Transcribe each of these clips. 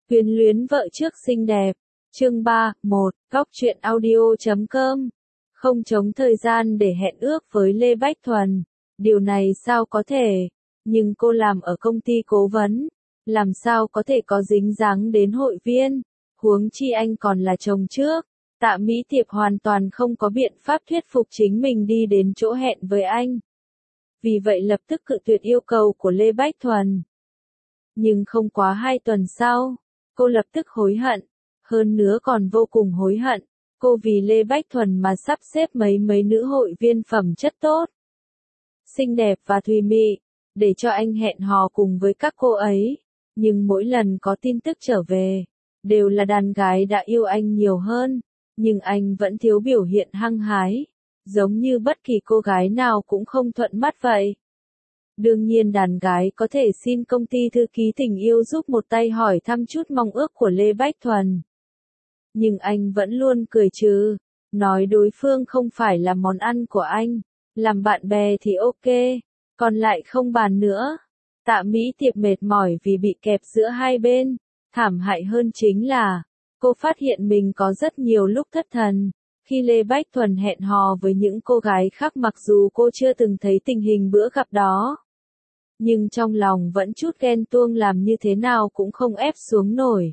Quyến luyến vợ trước xinh đẹp. Chương 3, 1, Góc truyện audio.com. Không trống thời gian để hẹn ước với Lê Bách Thuần. Điều này sao có thể? Nhưng cô làm ở công ty cố vấn. Làm sao có thể có dính dáng đến hội viên? Huống chi anh còn là chồng trước. Tạ Mỹ Tiệp hoàn toàn không có biện pháp thuyết phục chính mình đi đến chỗ hẹn với anh. Vì vậy lập tức cự tuyệt yêu cầu của Lê Bách Thuần. Nhưng không quá 2 tuần sau, cô lập tức hối hận. Hơn nữa còn vô cùng hối hận. Cô vì Lê Bách Thuần mà sắp xếp mấy nữ hội viên phẩm chất tốt, xinh đẹp và thùy mị, để cho anh hẹn hò cùng với các cô ấy. Nhưng mỗi lần có tin tức trở về, đều là đàn gái đã yêu anh nhiều hơn. Nhưng anh vẫn thiếu biểu hiện hăng hái, giống như bất kỳ cô gái nào cũng không thuận mắt vậy. Đương nhiên đàn gái có thể xin công ty thư ký tình yêu giúp một tay hỏi thăm chút mong ước của Lê Bách Thuần. Nhưng anh vẫn luôn cười trừ, nói đối phương không phải là món ăn của anh, làm bạn bè thì ok, còn lại không bàn nữa. Tạ Mỹ Tiệp mệt mỏi vì bị kẹp giữa hai bên, thảm hại hơn chính là, cô phát hiện mình có rất nhiều lúc thất thần. Khi Lê Bách Thuần hẹn hò với những cô gái khác mặc dù cô chưa từng thấy tình hình bữa gặp đó, nhưng trong lòng vẫn chút ghen tuông làm như thế nào cũng không ép xuống nổi.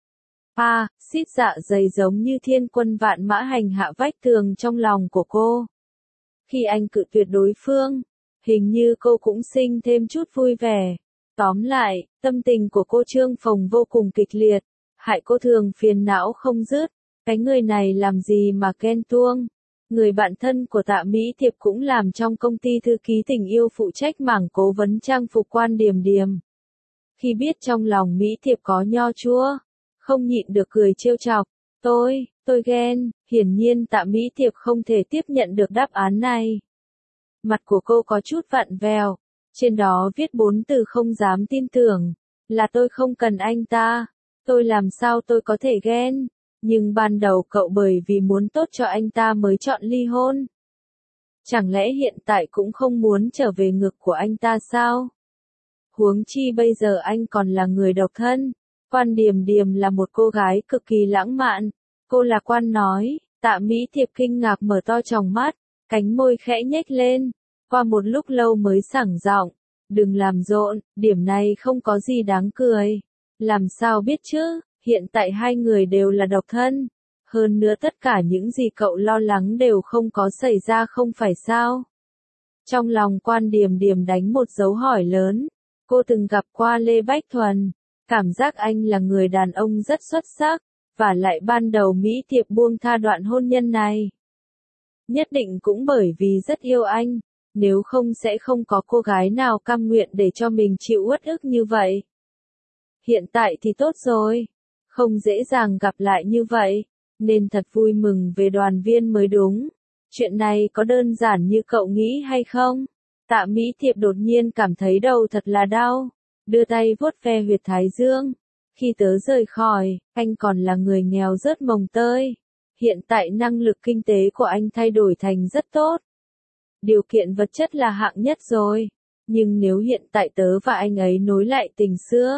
Xít dạ dày giống như thiên quân vạn mã hành hạ vách tường trong lòng của cô. Khi anh cự tuyệt đối phương, hình như cô cũng sinh thêm chút vui vẻ. Tóm lại, tâm tình của cô Trương Phồng vô cùng kịch liệt, hại cô thường phiền não không dứt. Cái người này làm gì mà ghen tuông? Người bạn thân của Tạ Mỹ Tiệp cũng làm trong công ty thư ký tình yêu phụ trách mảng cố vấn trang phục Quan Điềm Điềm. Khi biết trong lòng Mỹ Tiệp có nho chua, không nhịn được cười trêu chọc. Tôi ghen. Hiển nhiên Tạ Mỹ Tiệp không thể tiếp nhận được đáp án này. Mặt của cô có chút vặn vẹo, trên đó viết 4 từ không dám tin tưởng, là tôi không cần anh ta. Tôi làm sao tôi có thể ghen? Nhưng ban đầu cậu bởi vì muốn tốt cho anh ta mới chọn ly hôn. Chẳng lẽ hiện tại cũng không muốn trở về ngực của anh ta sao? Huống chi bây giờ anh còn là người độc thân. Quan Điềm Điềm là một cô gái cực kỳ lãng mạn. Cô lạc quan nói. Tạ Mỹ Tiệp kinh ngạc mở to tròng mắt, cánh môi khẽ nhếch lên. Qua một lúc lâu mới sảng giọng. Đừng làm rộn, điểm này không có gì đáng cười. Làm sao biết chứ, hiện tại hai người đều là độc thân. Hơn nữa tất cả những gì cậu lo lắng đều không có xảy ra không phải sao? Trong lòng Quan Điềm Điềm đánh một dấu hỏi lớn. Cô từng gặp qua Lê Bách Thuần. Cảm giác anh là người đàn ông rất xuất sắc, và lại ban đầu Mỹ Tiệp buông tha đoạn hôn nhân này. Nhất định cũng bởi vì rất yêu anh, nếu không sẽ không có cô gái nào cam nguyện để cho mình chịu uất ức như vậy. Hiện tại thì tốt rồi, không dễ dàng gặp lại như vậy, nên thật vui mừng về đoàn viên mới đúng. Chuyện này có đơn giản như cậu nghĩ hay không? Tạ Mỹ Tiệp đột nhiên cảm thấy đầu thật là đau. Đưa tay vuốt ve huyệt thái dương. Khi tớ rời khỏi, anh còn là người nghèo rớt mồng tơi. Hiện tại năng lực kinh tế của anh thay đổi thành rất tốt. Điều kiện vật chất là hạng nhất rồi. Nhưng nếu hiện tại tớ và anh ấy nối lại tình xưa,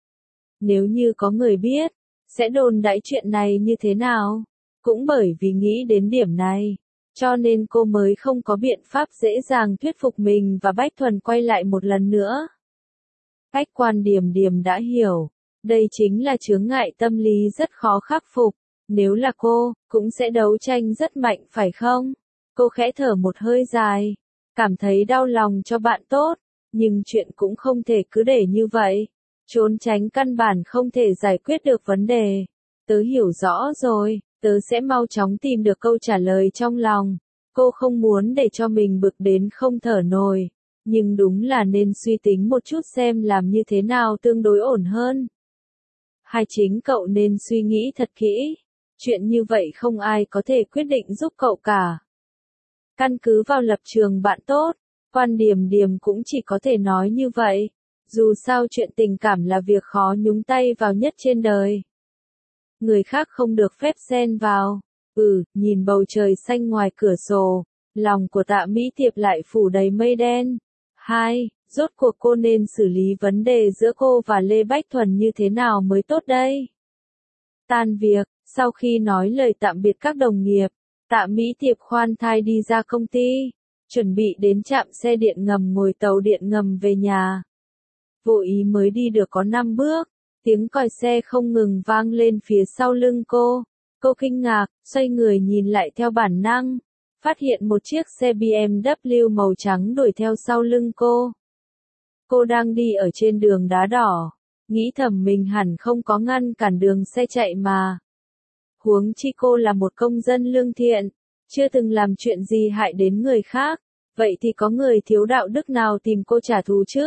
nếu như có người biết, sẽ đồn đãi chuyện này như thế nào? Cũng bởi vì nghĩ đến điểm này, cho nên cô mới không có biện pháp dễ dàng thuyết phục mình và Bách Thuần quay lại một lần nữa. Cách Quan Điềm Điềm đã hiểu, đây chính là chướng ngại tâm lý rất khó khắc phục. Nếu là cô, cũng sẽ đấu tranh rất mạnh phải không? Cô khẽ thở một hơi dài, cảm thấy đau lòng cho bạn tốt, nhưng chuyện cũng không thể cứ để như vậy. Trốn tránh căn bản không thể giải quyết được vấn đề. Tớ hiểu rõ rồi, tớ sẽ mau chóng tìm được câu trả lời trong lòng. Cô không muốn để cho mình bực đến không thở nổi. Nhưng đúng là nên suy tính một chút xem làm như thế nào tương đối ổn hơn. Hay chính cậu nên suy nghĩ thật kỹ. Chuyện như vậy không ai có thể quyết định giúp cậu cả. Căn cứ vào lập trường bạn tốt, Quan Điềm Điềm cũng chỉ có thể nói như vậy. Dù sao chuyện tình cảm là việc khó nhúng tay vào nhất trên đời. Người khác không được phép xen vào. Nhìn bầu trời xanh ngoài cửa sổ, lòng của Tạ Mỹ Tiệp lại phủ đầy mây đen. Rốt cuộc cô nên xử lý vấn đề giữa cô và Lê Bách Thuần như thế nào mới tốt đây? Tan việc, sau khi nói lời tạm biệt các đồng nghiệp, Tạ Mỹ Tiệp khoan thai đi ra công ty, chuẩn bị đến trạm xe điện ngầm ngồi tàu điện ngầm về nhà. Vô ý mới đi được có 5 bước, tiếng còi xe không ngừng vang lên phía sau lưng cô. Cô kinh ngạc, xoay người nhìn lại theo bản năng, phát hiện một chiếc xe BMW màu trắng đuổi theo sau lưng cô. Cô đang đi ở trên đường đá đỏ, nghĩ thầm mình hẳn không có ngăn cản đường xe chạy mà. Huống chi cô là một công dân lương thiện, chưa từng làm chuyện gì hại đến người khác, vậy thì có người thiếu đạo đức nào tìm cô trả thù chứ?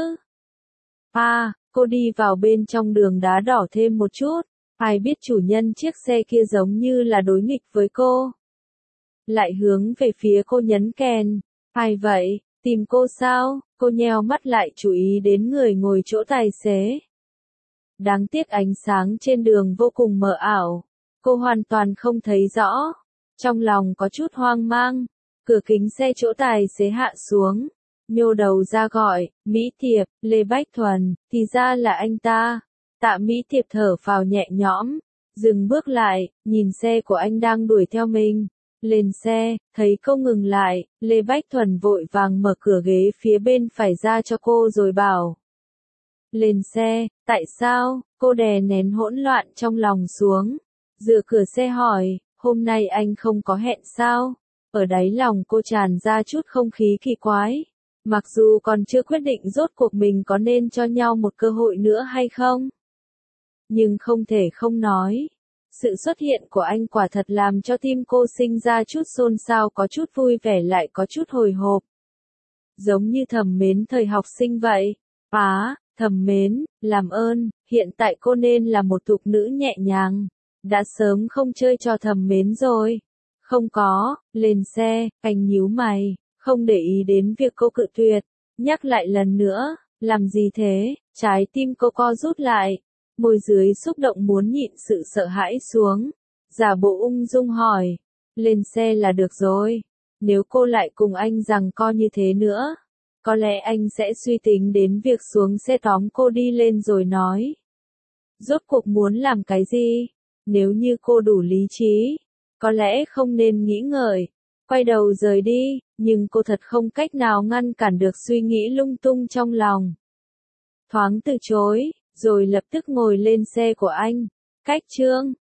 Cô đi vào bên trong đường đá đỏ thêm một chút, ai biết chủ nhân chiếc xe kia giống như là đối nghịch với cô. Lại hướng về phía cô nhấn kèn, ai vậy, tìm cô sao? Cô nheo mắt lại chú ý đến người ngồi chỗ tài xế. Đáng tiếc ánh sáng trên đường vô cùng mờ ảo, cô hoàn toàn không thấy rõ. Trong lòng có chút hoang mang, cửa kính xe chỗ tài xế hạ xuống, nhô đầu ra gọi, Mỹ Tiệp, Lê Bách Thuần, thì ra là anh ta. Tạ Mỹ Tiệp thở phào nhẹ nhõm, dừng bước lại, nhìn xe của anh đang đuổi theo mình. Lên xe, thấy cô ngừng lại, Lê Bách Thuần vội vàng mở cửa ghế phía bên phải ra cho cô rồi bảo. Lên xe, tại sao? Cô đè nén hỗn loạn trong lòng xuống, dựa cửa xe hỏi, hôm nay anh không có hẹn sao? Ở đáy lòng cô tràn ra chút không khí kỳ quái. Mặc dù còn chưa quyết định rốt cuộc mình có nên cho nhau một cơ hội nữa hay không. Nhưng không thể không nói. Sự xuất hiện của anh quả thật làm cho tim cô sinh ra chút xôn xao, có chút vui vẻ lại có chút hồi hộp. Giống như Thẩm Mến thời học sinh vậy. Thẩm Mến, làm ơn, hiện tại cô nên là một thục nữ nhẹ nhàng. Đã sớm không chơi trò Thẩm Mến rồi. Không có, lên xe, anh nhíu mày, không để ý đến việc cô cự tuyệt. Nhắc lại lần nữa, làm gì thế? Trái tim cô co rút lại. Môi dưới xúc động muốn nhịn sự sợ hãi xuống. Giả bộ ung dung hỏi. Lên xe là được rồi. Nếu cô lại cùng anh giằng co như thế nữa, có lẽ anh sẽ suy tính đến việc xuống xe tóm cô đi lên rồi nói. Rốt cuộc muốn làm cái gì? Nếu như cô đủ lý trí, có lẽ không nên nghĩ ngợi, quay đầu rời đi, nhưng cô thật không cách nào ngăn cản được suy nghĩ lung tung trong lòng. Thoáng từ chối, rồi lập tức ngồi lên xe của anh. Cách chương